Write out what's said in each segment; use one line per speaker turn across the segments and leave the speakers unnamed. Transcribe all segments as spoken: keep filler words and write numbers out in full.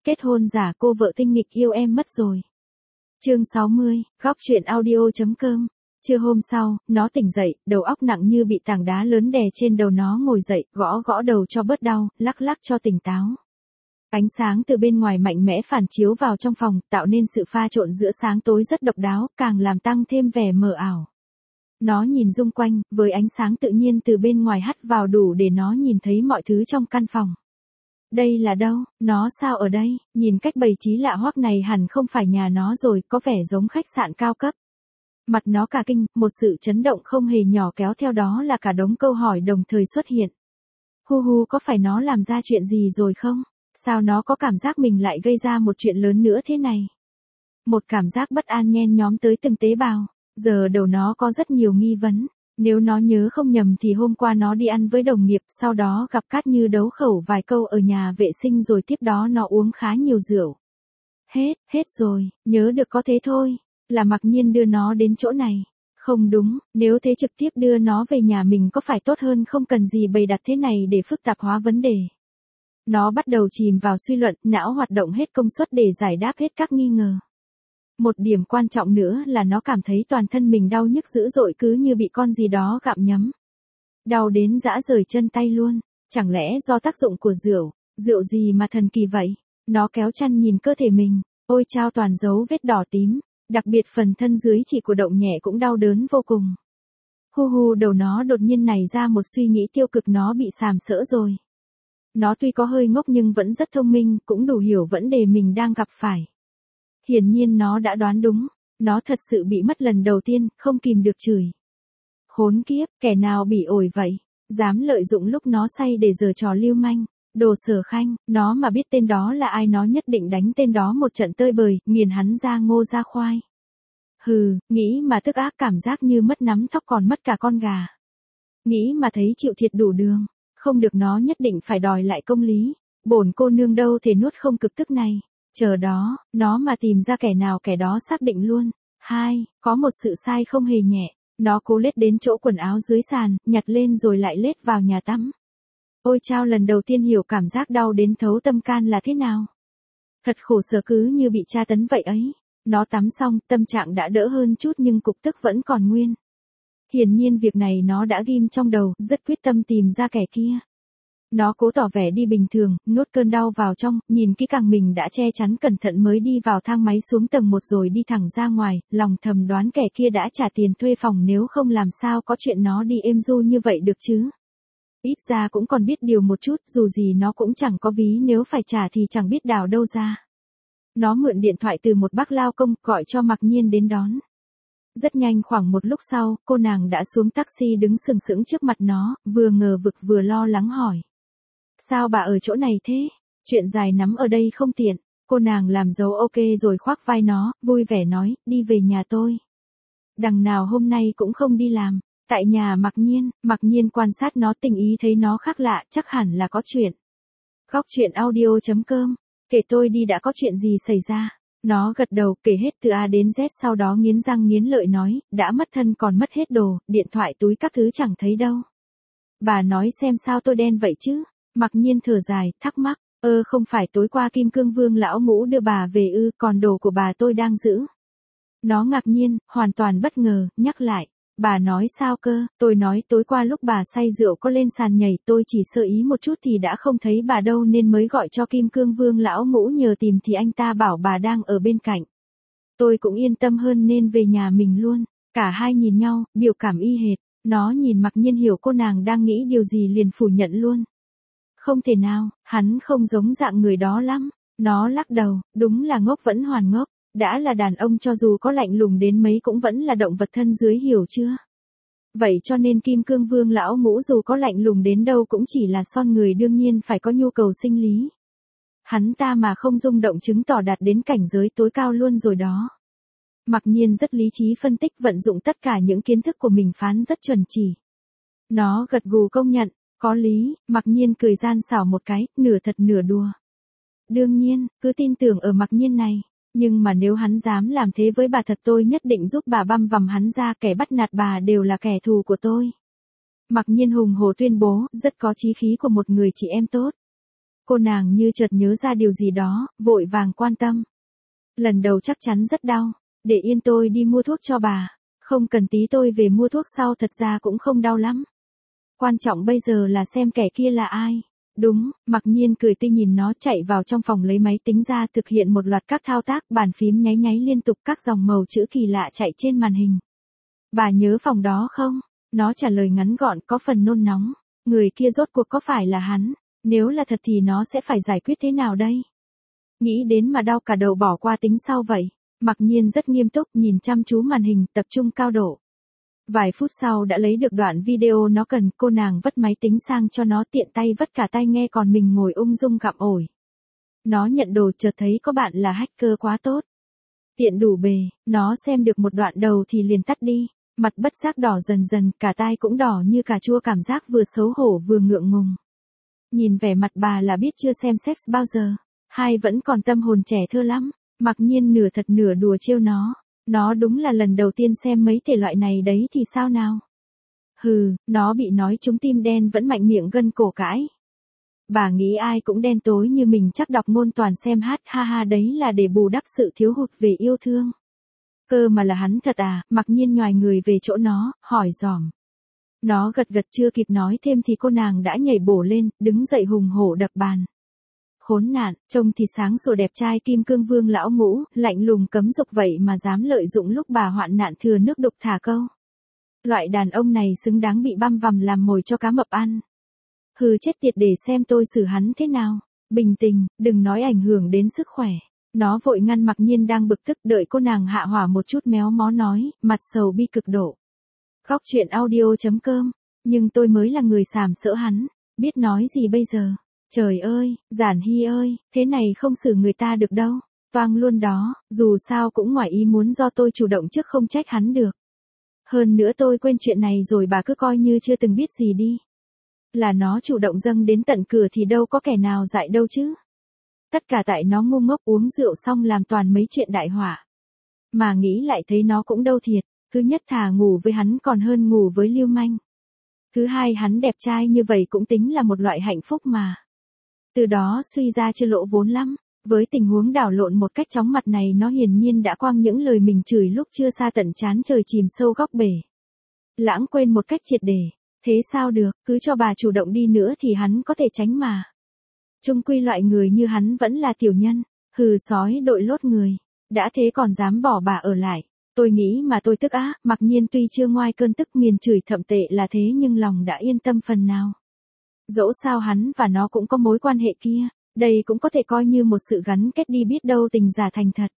Kết hôn giả cô vợ tinh nghịch yêu em mất rồi. Chương sáu mươi, góc truyện audio.com. Trưa hôm sau, nó tỉnh dậy, đầu óc nặng như bị tảng đá lớn đè trên đầu, nó ngồi dậy, gõ gõ đầu cho bớt đau, lắc lắc cho tỉnh táo. Ánh sáng từ bên ngoài mạnh mẽ phản chiếu vào trong phòng, tạo nên sự pha trộn giữa sáng tối rất độc đáo, càng làm tăng thêm vẻ mờ ảo. Nó nhìn xung quanh, với ánh sáng tự nhiên từ bên ngoài hắt vào đủ để nó nhìn thấy mọi thứ trong căn phòng. Đây là đâu? Nó sao ở đây? Nhìn cách bày trí lạ hoắc này hẳn không phải nhà nó rồi, có vẻ giống khách sạn cao cấp. Mặt nó cả kinh, một sự chấn động không hề nhỏ kéo theo đó là cả đống câu hỏi đồng thời xuất hiện. Hu hu, có phải nó làm ra chuyện gì rồi không? Sao nó có cảm giác mình lại gây ra một chuyện lớn nữa thế này? Một cảm giác bất an nhen nhóm tới từng tế bào. Giờ đầu nó có rất nhiều nghi vấn. Nếu nó nhớ không nhầm thì hôm qua nó đi ăn với đồng nghiệp, sau đó gặp Cát Như đấu khẩu vài câu ở nhà vệ sinh rồi tiếp đó nó uống khá nhiều rượu. Hết, hết rồi, nhớ được có thế thôi. Là Mặc Nhiên đưa nó đến chỗ này. Không đúng, nếu thế trực tiếp đưa nó về nhà mình có phải tốt hơn, không cần gì bày đặt thế này để phức tạp hóa vấn đề. Nó bắt đầu chìm vào suy luận, não hoạt động hết công suất để giải đáp hết các nghi ngờ. Một điểm quan trọng nữa là nó cảm thấy toàn thân mình đau nhức dữ dội, cứ như bị con gì đó gặm nhấm. Đau đến rã rời chân tay luôn. Chẳng lẽ do tác dụng của rượu? Rượu gì mà thần kỳ vậy? Nó kéo chăn nhìn cơ thể mình. Ôi chao, toàn dấu vết đỏ tím. Đặc biệt phần thân dưới chỉ cử động nhẹ cũng đau đớn vô cùng. Hu hu, đầu nó đột nhiên nảy ra một suy nghĩ tiêu cực, nó bị sàm sỡ rồi. Nó tuy có hơi ngốc nhưng vẫn rất thông minh, cũng đủ hiểu vấn đề mình đang gặp phải. Hiển nhiên nó đã đoán đúng. Nó thật sự bị mất lần đầu tiên, không kìm được chửi. Khốn kiếp, kẻ nào bị ổi vậy? Dám lợi dụng lúc nó say để giở trò lưu manh. Đồ Sở Khanh, nó mà biết tên đó là ai nó nhất định đánh tên đó một trận tơi bời, nghiền hắn ra ngô ra khoai. Hừ, nghĩ mà tức ác, cảm giác như mất nắm tóc còn mất cả con gà. Nghĩ mà thấy chịu thiệt đủ đường. Không được, nó nhất định phải đòi lại công lý. Bổn cô nương đâu thể nuốt không cực tức này. Chờ đó, nó mà tìm ra kẻ nào kẻ đó xác định luôn. Hai, có một sự sai không hề nhẹ. Nó cố lết đến chỗ quần áo dưới sàn, nhặt lên rồi lại lết vào nhà tắm. Ôi chao, lần đầu tiên hiểu cảm giác đau đến thấu tâm can là thế nào. Thật khổ sở, cứ như bị tra tấn vậy ấy. Nó tắm xong, tâm trạng đã đỡ hơn chút nhưng cục tức vẫn còn nguyên. Hiển nhiên việc này nó đã ghim trong đầu, rất quyết tâm tìm ra kẻ kia. Nó cố tỏ vẻ đi bình thường, nuốt cơn đau vào trong, nhìn kỹ càng mình đã che chắn cẩn thận mới đi vào thang máy xuống tầng một rồi đi thẳng ra ngoài, lòng thầm đoán kẻ kia đã trả tiền thuê phòng, nếu không làm sao có chuyện nó đi êm du như vậy được chứ. Ít ra cũng còn biết điều một chút, dù gì nó cũng chẳng có ví, nếu phải trả thì chẳng biết đào đâu ra. Nó mượn điện thoại từ một bác lao công, gọi cho Mặc Nhiên đến đón. Rất nhanh, khoảng một lúc sau, cô nàng đã xuống taxi đứng sừng sững trước mặt nó, vừa ngờ vực vừa lo lắng hỏi. Sao bà ở chỗ này thế? Chuyện dài nắm ở đây không tiện. Cô nàng làm dấu ok rồi khoác vai nó, vui vẻ nói, đi về nhà tôi. Đằng nào hôm nay cũng không đi làm. Tại nhà Mặc Nhiên, Mặc Nhiên quan sát nó, tình ý thấy nó khác lạ, chắc hẳn là có chuyện. Góc truyện audio.com. Kể tôi đi, đã có chuyện gì xảy ra? Nó gật đầu, kể hết từ A đến Z, sau đó nghiến răng nghiến lợi nói, đã mất thân còn mất hết đồ, điện thoại túi các thứ chẳng thấy đâu. Bà nói xem sao tôi đen vậy chứ? Mặc Nhiên thở dài, thắc mắc, ơ không phải tối qua Kim Cương Vương lão ngũ đưa bà về ư, còn đồ của bà tôi đang giữ. Nó ngạc nhiên, hoàn toàn bất ngờ, nhắc lại. Bà nói sao cơ? Tôi nói tối qua lúc bà say rượu có lên sàn nhảy, tôi chỉ sơ ý một chút thì đã không thấy bà đâu nên mới gọi cho Kim Cương Vương lão ngũ nhờ tìm thì anh ta bảo bà đang ở bên cạnh. Tôi cũng yên tâm hơn nên về nhà mình luôn. Cả hai nhìn nhau, biểu cảm y hệt. Nó nhìn Mặc Nhiên hiểu cô nàng đang nghĩ điều gì liền phủ nhận luôn. Không thể nào, hắn không giống dạng người đó lắm. Nó lắc đầu, đúng là ngốc vẫn hoàn ngốc. Đã là đàn ông cho dù có lạnh lùng đến mấy cũng vẫn là động vật thân dưới, hiểu chưa? Vậy cho nên Kim Cương Vương lão ngũ dù có lạnh lùng đến đâu cũng chỉ là son người, đương nhiên phải có nhu cầu sinh lý. Hắn ta mà không rung động chứng tỏ đạt đến cảnh giới tối cao luôn rồi đó. Mặc Nhiên rất lý trí phân tích, vận dụng tất cả những kiến thức của mình phán rất chuẩn chỉ. Nó gật gù công nhận, có lý. Mặc Nhiên cười gian xảo một cái, nửa thật nửa đùa. Đương nhiên, cứ tin tưởng ở Mặc Nhiên này. Nhưng mà nếu hắn dám làm thế với bà thật tôi nhất định giúp bà băm vằm hắn ra, kẻ bắt nạt bà đều là kẻ thù của tôi. Mặc Nhiên hùng hổ tuyên bố, rất có chí khí của một người chị em tốt. Cô nàng như chợt nhớ ra điều gì đó, vội vàng quan tâm. Lần đầu chắc chắn rất đau, để yên tôi đi mua thuốc cho bà. Không cần tí tôi về mua thuốc sau, thật ra cũng không đau lắm. Quan trọng bây giờ là xem kẻ kia là ai. Đúng, Mặc Nhiên cười tươi nhìn nó, chạy vào trong phòng lấy máy tính ra, thực hiện một loạt các thao tác, bàn phím nháy nháy liên tục, các dòng màu chữ kỳ lạ chạy trên màn hình. Bà nhớ phòng đó không? Nó trả lời ngắn gọn, có phần nôn nóng. Người kia rốt cuộc có phải là hắn? Nếu là thật thì nó sẽ phải giải quyết thế nào đây? Nghĩ đến mà đau cả đầu, bỏ qua tính sau vậy. Mặc Nhiên rất nghiêm túc, nhìn chăm chú màn hình, tập trung cao độ. Vài phút sau đã lấy được đoạn video nó cần, cô nàng vất máy tính sang cho nó, tiện tay vất cả tai nghe, còn mình ngồi ung dung gặm ổi. Nó nhận đồ, chợt thấy có bạn là hacker quá tốt. Tiện đủ bề, nó xem được một đoạn đầu thì liền tắt đi, mặt bất giác đỏ dần dần, cả tai cũng đỏ như cà chua, cảm giác vừa xấu hổ vừa ngượng ngùng. Nhìn vẻ mặt bà là biết chưa xem sex bao giờ, hay vẫn còn tâm hồn trẻ thơ lắm. Mặc Nhiên nửa thật nửa đùa trêu nó. Nó đúng là lần đầu tiên xem mấy thể loại này đấy thì sao nào? Hừ, nó bị nói trúng tim đen vẫn mạnh miệng gân cổ cãi. Bà nghĩ ai cũng đen tối như mình chắc đọc ngôn toàn xem hát, ha ha, đấy là để bù đắp sự thiếu hụt về yêu thương. Cơ mà là hắn thật à? Mặc Nhiên nhoài người về chỗ nó, hỏi dòm. Nó gật gật, chưa kịp nói thêm thì cô nàng đã nhảy bổ lên, đứng dậy hùng hổ đập bàn. Khốn nạn, trông thì sáng sủa đẹp trai kim cương vương lão ngũ, lạnh lùng cấm dục vậy mà dám lợi dụng lúc bà hoạn nạn thừa nước đục thả câu. Loại đàn ông này xứng đáng bị băm vằm làm mồi cho cá mập ăn. Hừ, chết tiệt, để xem tôi xử hắn thế nào. Bình tĩnh, đừng nói ảnh hưởng đến sức khỏe. Nó vội ngăn Mặc Nhiên đang bực tức, đợi cô nàng hạ hỏa một chút méo mó nói, mặt sầu bi cực độ. Góc truyện audio chấm com, nhưng tôi mới là người sàm sỡ hắn, biết nói gì bây giờ. Trời ơi, Giản Hy ơi, thế này không xử người ta được đâu. Toang luôn đó, dù sao cũng ngoài ý muốn do tôi chủ động trước, không trách hắn được. Hơn nữa tôi quên chuyện này rồi, bà cứ coi như chưa từng biết gì đi. Là nó chủ động dâng đến tận cửa thì đâu có kẻ nào dại đâu chứ. Tất cả tại nó ngu ngốc uống rượu xong làm toàn mấy chuyện đại họa. Mà nghĩ lại thấy nó cũng đâu thiệt, thứ nhất thà ngủ với hắn còn hơn ngủ với lưu manh. Thứ hai, hắn đẹp trai như vậy cũng tính là một loại hạnh phúc mà. Từ đó suy ra chưa lỗ vốn lắm. Với tình huống đảo lộn một cách chóng mặt này, nó hiển nhiên đã quăng những lời mình chửi lúc chưa xa tận chán trời chìm sâu góc bể. Lãng quên một cách triệt để. Thế sao được, cứ cho bà chủ động đi nữa thì hắn có thể tránh mà. Chung quy loại người như hắn vẫn là tiểu nhân. Hừ, sói đội lốt người. Đã thế còn dám bỏ bà ở lại. Tôi nghĩ mà tôi tức á. Mặc Nhiên tuy chưa ngoai cơn tức miền chửi thậm tệ là thế, nhưng lòng đã yên tâm phần nào. Dẫu sao hắn và nó cũng có mối quan hệ kia, đây cũng có thể coi như một sự gắn kết đi, biết đâu tình giả thành thật.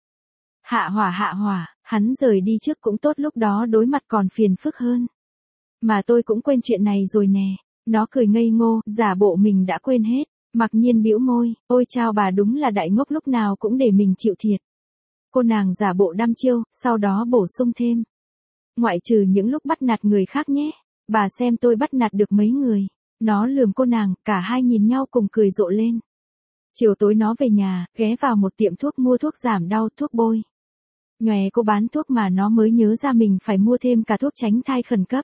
Hạ hỏa hạ hỏa, hắn rời đi trước cũng tốt, lúc đó đối mặt còn phiền phức hơn. Mà tôi cũng quên chuyện này rồi nè. Nó cười ngây ngô, giả bộ mình đã quên hết. Mặc Nhiên bĩu môi, ôi chao, bà đúng là đại ngốc, lúc nào cũng để mình chịu thiệt. Cô nàng giả bộ đăm chiêu, sau đó bổ sung thêm. Ngoại trừ những lúc bắt nạt người khác nhé. Bà xem tôi bắt nạt được mấy người. Nó lườm cô nàng, cả hai nhìn nhau cùng cười rộ lên. Chiều tối nó về nhà, ghé vào một tiệm thuốc mua thuốc giảm đau, thuốc bôi. Nhòe cô bán thuốc mà nó mới nhớ ra mình phải mua thêm cả thuốc tránh thai khẩn cấp.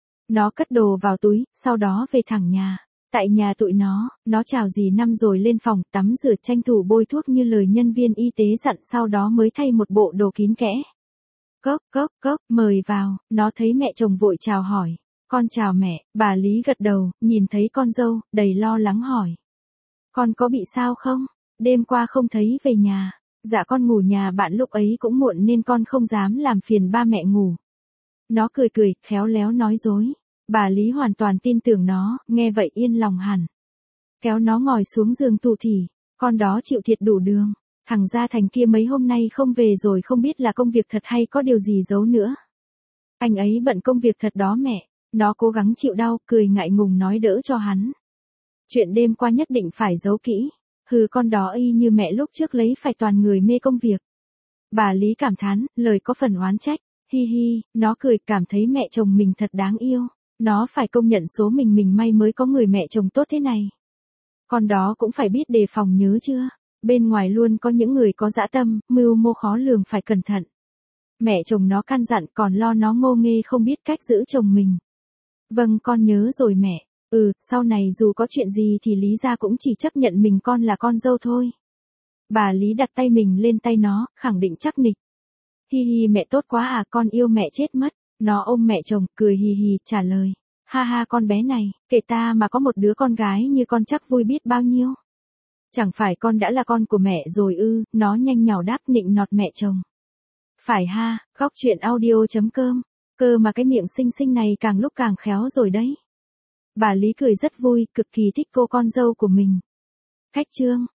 Nó cất đồ vào túi, sau đó về thẳng nhà. Tại nhà tụi nó, nó chào dì Năm rồi lên phòng tắm rửa, tranh thủ bôi thuốc như lời nhân viên y tế dặn, sau đó mới thay một bộ đồ kín kẽ. Cốc, cốc, cốc, mời vào. Nó thấy mẹ chồng vội chào hỏi. Con chào mẹ. Bà Lý gật đầu, nhìn thấy con dâu, đầy lo lắng hỏi. Con có bị sao không? Đêm qua không thấy về nhà. Dạ con ngủ nhà bạn, lúc ấy cũng muộn nên con không dám làm phiền ba mẹ ngủ. Nó cười cười, khéo léo nói dối. Bà Lý hoàn toàn tin tưởng nó, nghe vậy yên lòng hẳn. Kéo nó ngồi xuống giường tù thỉ. Con đó chịu thiệt đủ đường. Thằng Gia Thành kia mấy hôm nay không về rồi, không biết là công việc thật hay có điều gì giấu nữa. Anh ấy bận công việc thật đó mẹ. Nó cố gắng chịu đau, cười ngại ngùng nói đỡ cho hắn. Chuyện đêm qua nhất định phải giấu kỹ. Hừ, con đó y như mẹ lúc trước lấy phải toàn người mê công việc. Bà Lý cảm thán, lời có phần oán trách. Hi hi, nó cười, cảm thấy mẹ chồng mình thật đáng yêu. Nó phải công nhận số mình mình may mới có người mẹ chồng tốt thế này. Con đó cũng phải biết đề phòng nhớ chưa. Bên ngoài luôn có những người có dã tâm, mưu mô khó lường, phải cẩn thận. Mẹ chồng nó căn dặn, còn lo nó ngô nghê không biết cách giữ chồng mình. Vâng, con nhớ rồi mẹ. Ừ, sau này dù có chuyện gì thì Lý gia cũng chỉ chấp nhận mình con là con dâu thôi. Bà Lý đặt tay mình lên tay nó, khẳng định chắc nịch. Hi hi mẹ tốt quá à, con yêu mẹ chết mất. Nó ôm mẹ chồng, cười hì hì, trả lời. Ha ha con bé này, kể ta mà có một đứa con gái như con chắc vui biết bao nhiêu. Chẳng phải con đã là con của mẹ rồi ư, nó nhanh nhảu đáp nịnh nọt mẹ chồng. Phải ha, góc chuyện audio chấm com. Cơ mà cái miệng xinh xinh này càng lúc càng khéo rồi đấy. Bà Lý cười rất vui, cực kỳ thích cô con dâu của mình. Khách trương.